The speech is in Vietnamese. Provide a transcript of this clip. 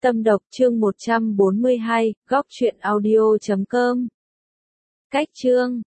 Tâm độc chương 142, góc truyện audio.com. Cách chương